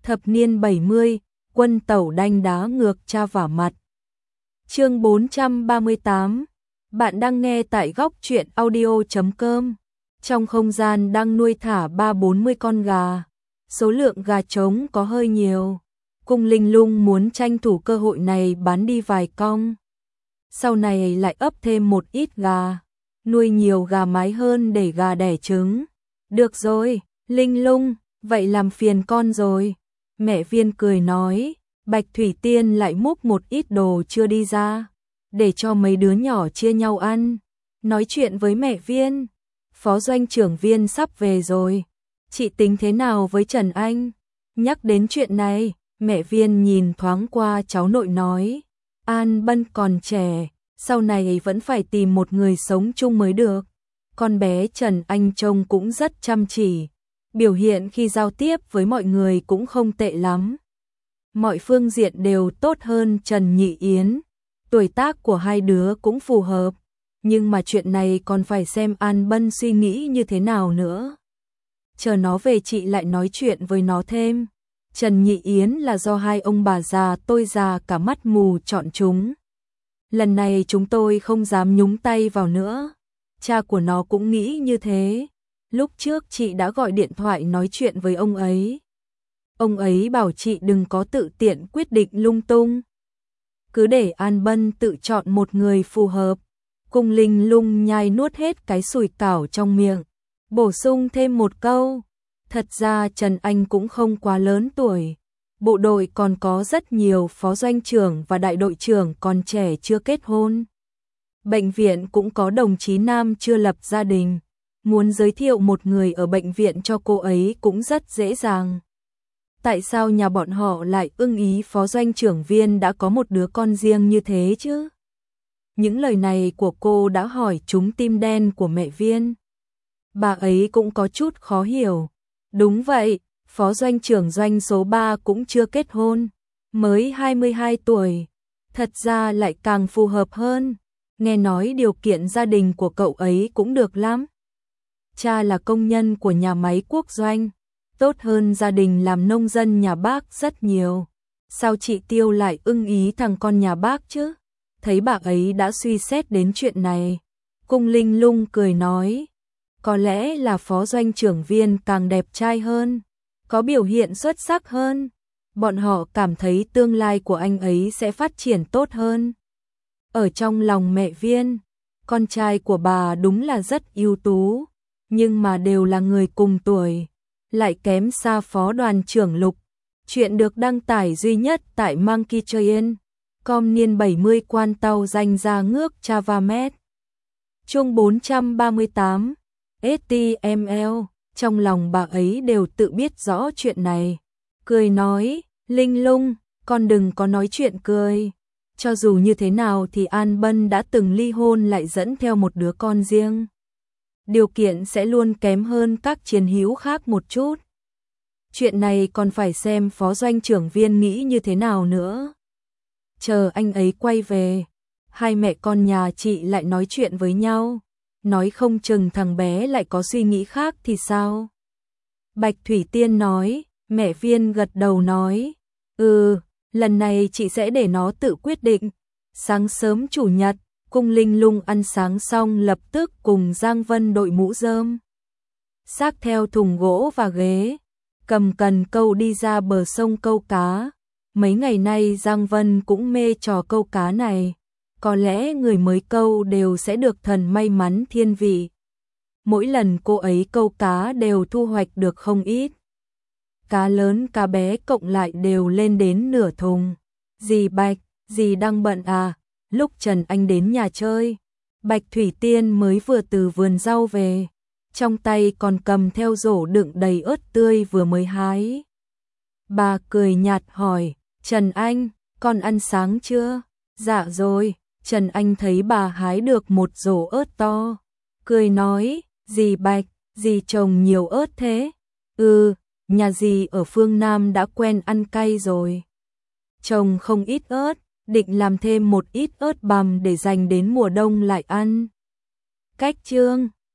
Thập niên 70, quân tẩu đanh đá ngược cha vả mặt. Chương 438. Bạn đang nghe tại góc truyện audio.com. Trong không gian đang nuôi thả 30-40 con gà. Số lượng gà trống có hơi nhiều. Cung Linh Lung muốn tranh thủ cơ hội này bán đi vài con. Sau này lại ấp thêm một ít gà. Nuôi nhiều gà mái hơn để gà đẻ trứng. Được rồi, Linh Lung, vậy làm phiền con rồi. Mẹ Viên cười nói, Bạch Thủy Tiên lại múc một ít đồ chưa đi ra, để cho mấy đứa nhỏ chia nhau ăn. Nói chuyện với mẹ Viên, phó doanh trưởng Viên sắp về rồi. Chị tính thế nào với Trần Anh? Nhắc đến chuyện này, mẹ Viên nhìn thoáng qua cháu nội nói, An Bân còn trẻ, sau này vẫn phải tìm một người sống chung mới được. Con bé Trần Anh trông cũng rất chăm chỉ, biểu hiện khi giao tiếp với mọi người cũng không tệ lắm. Mọi phương diện đều tốt hơn Trần Nhị Yến, tuổi tác của hai đứa cũng phù hợp, nhưng mà chuyện này còn phải xem An Bân suy nghĩ như thế nào nữa. Chờ nó về chị lại nói chuyện với nó thêm. Trần Nhị Yến là do hai ông bà già tôi già cả mắt mù chọn chúng. Lần này chúng tôi không dám nhúng tay vào nữa. Cha của nó cũng nghĩ như thế. Lúc trước chị đã gọi điện thoại nói chuyện với ông ấy. Ông ấy bảo chị đừng có tự tiện quyết định lung tung. Cứ để An Bân tự chọn một người phù hợp. Cung Linh Lung nhai nuốt hết cái sủi cảo trong miệng. Bổ sung thêm một câu. Thật ra Trần Anh cũng không quá lớn tuổi. Bộ đội còn có rất nhiều phó doanh trưởng và đại đội trưởng còn trẻ chưa kết hôn. Bệnh viện cũng có đồng chí nam chưa lập gia đình. Muốn giới thiệu một người ở bệnh viện cho cô ấy cũng rất dễ dàng. Tại sao nhà bọn họ lại ưng ý phó doanh trưởng Viên đã có một đứa con riêng như thế chứ? Những lời này của cô đã hỏi trúng tim đen của mẹ Viên. Bà ấy cũng có chút khó hiểu. Đúng vậy, phó doanh trưởng doanh số 3 cũng chưa kết hôn, mới 22 tuổi. Thật ra lại càng phù hợp hơn. Nghe nói điều kiện gia đình của cậu ấy cũng được lắm. Cha là công nhân của nhà máy quốc doanh, tốt hơn gia đình làm nông dân nhà bác rất nhiều. Sao chị Tiêu lại ưng ý thằng con nhà bác chứ? Thấy bà ấy đã suy xét đến chuyện này. Cung Linh Lung cười nói, có lẽ là phó doanh trưởng Viên càng đẹp trai hơn, có biểu hiện xuất sắc hơn. Bọn họ cảm thấy tương lai của anh ấy sẽ phát triển tốt hơn. Ở trong lòng mẹ Viên, con trai của bà đúng là rất ưu tú, nhưng mà đều là người cùng tuổi, lại kém xa phó đoàn trưởng Lục. Chuyện được đăng tải duy nhất tại Monkey Train, com niên 70 quan tàu danh ra ngước Chavamet. Chương 438, STML, trong lòng bà ấy đều tự biết rõ chuyện này. Cười nói, Linh Lung, con đừng có nói chuyện cười. Cho dù như thế nào thì An Bân đã từng ly hôn lại dẫn theo một đứa con riêng. Điều kiện sẽ luôn kém hơn các chiến hữu khác một chút. Chuyện này còn phải xem phó doanh trưởng Viên nghĩ như thế nào nữa. Chờ anh ấy quay về, hai mẹ con nhà chị lại nói chuyện với nhau. Nói không chừng thằng bé lại có suy nghĩ khác thì sao? Bạch Thủy Tiên nói, mẹ Viên gật đầu nói, lần này chị sẽ để nó tự quyết định. Sáng sớm chủ nhật, Cung Linh Lung ăn sáng xong lập tức cùng Giang Vân đội mũ rơm, xách theo thùng gỗ và ghế, cầm cần câu đi ra bờ sông câu cá. Mấy ngày nay Giang Vân cũng mê trò câu cá này. Có lẽ người mới câu đều sẽ được thần may mắn thiên vị. Mỗi lần cô ấy câu cá đều thu hoạch được không ít. Cá lớn cá bé cộng lại đều lên đến nửa thùng. Dì Bạch, dì đang bận à? Lúc Trần Anh đến nhà chơi, Bạch Thủy Tiên mới vừa từ vườn rau về. Trong tay còn cầm theo rổ đựng đầy ớt tươi vừa mới hái. Bà cười nhạt hỏi, Trần Anh, con ăn sáng chưa? Dạ rồi. Trần Anh thấy bà hái được một rổ ớt to, cười nói, dì Bạch, dì trồng nhiều ớt thế? Nhà dì ở phương Nam đã quen ăn cay rồi. Trồng không ít ớt, định làm thêm một ít ớt bằm để dành đến mùa đông lại ăn. Cách chương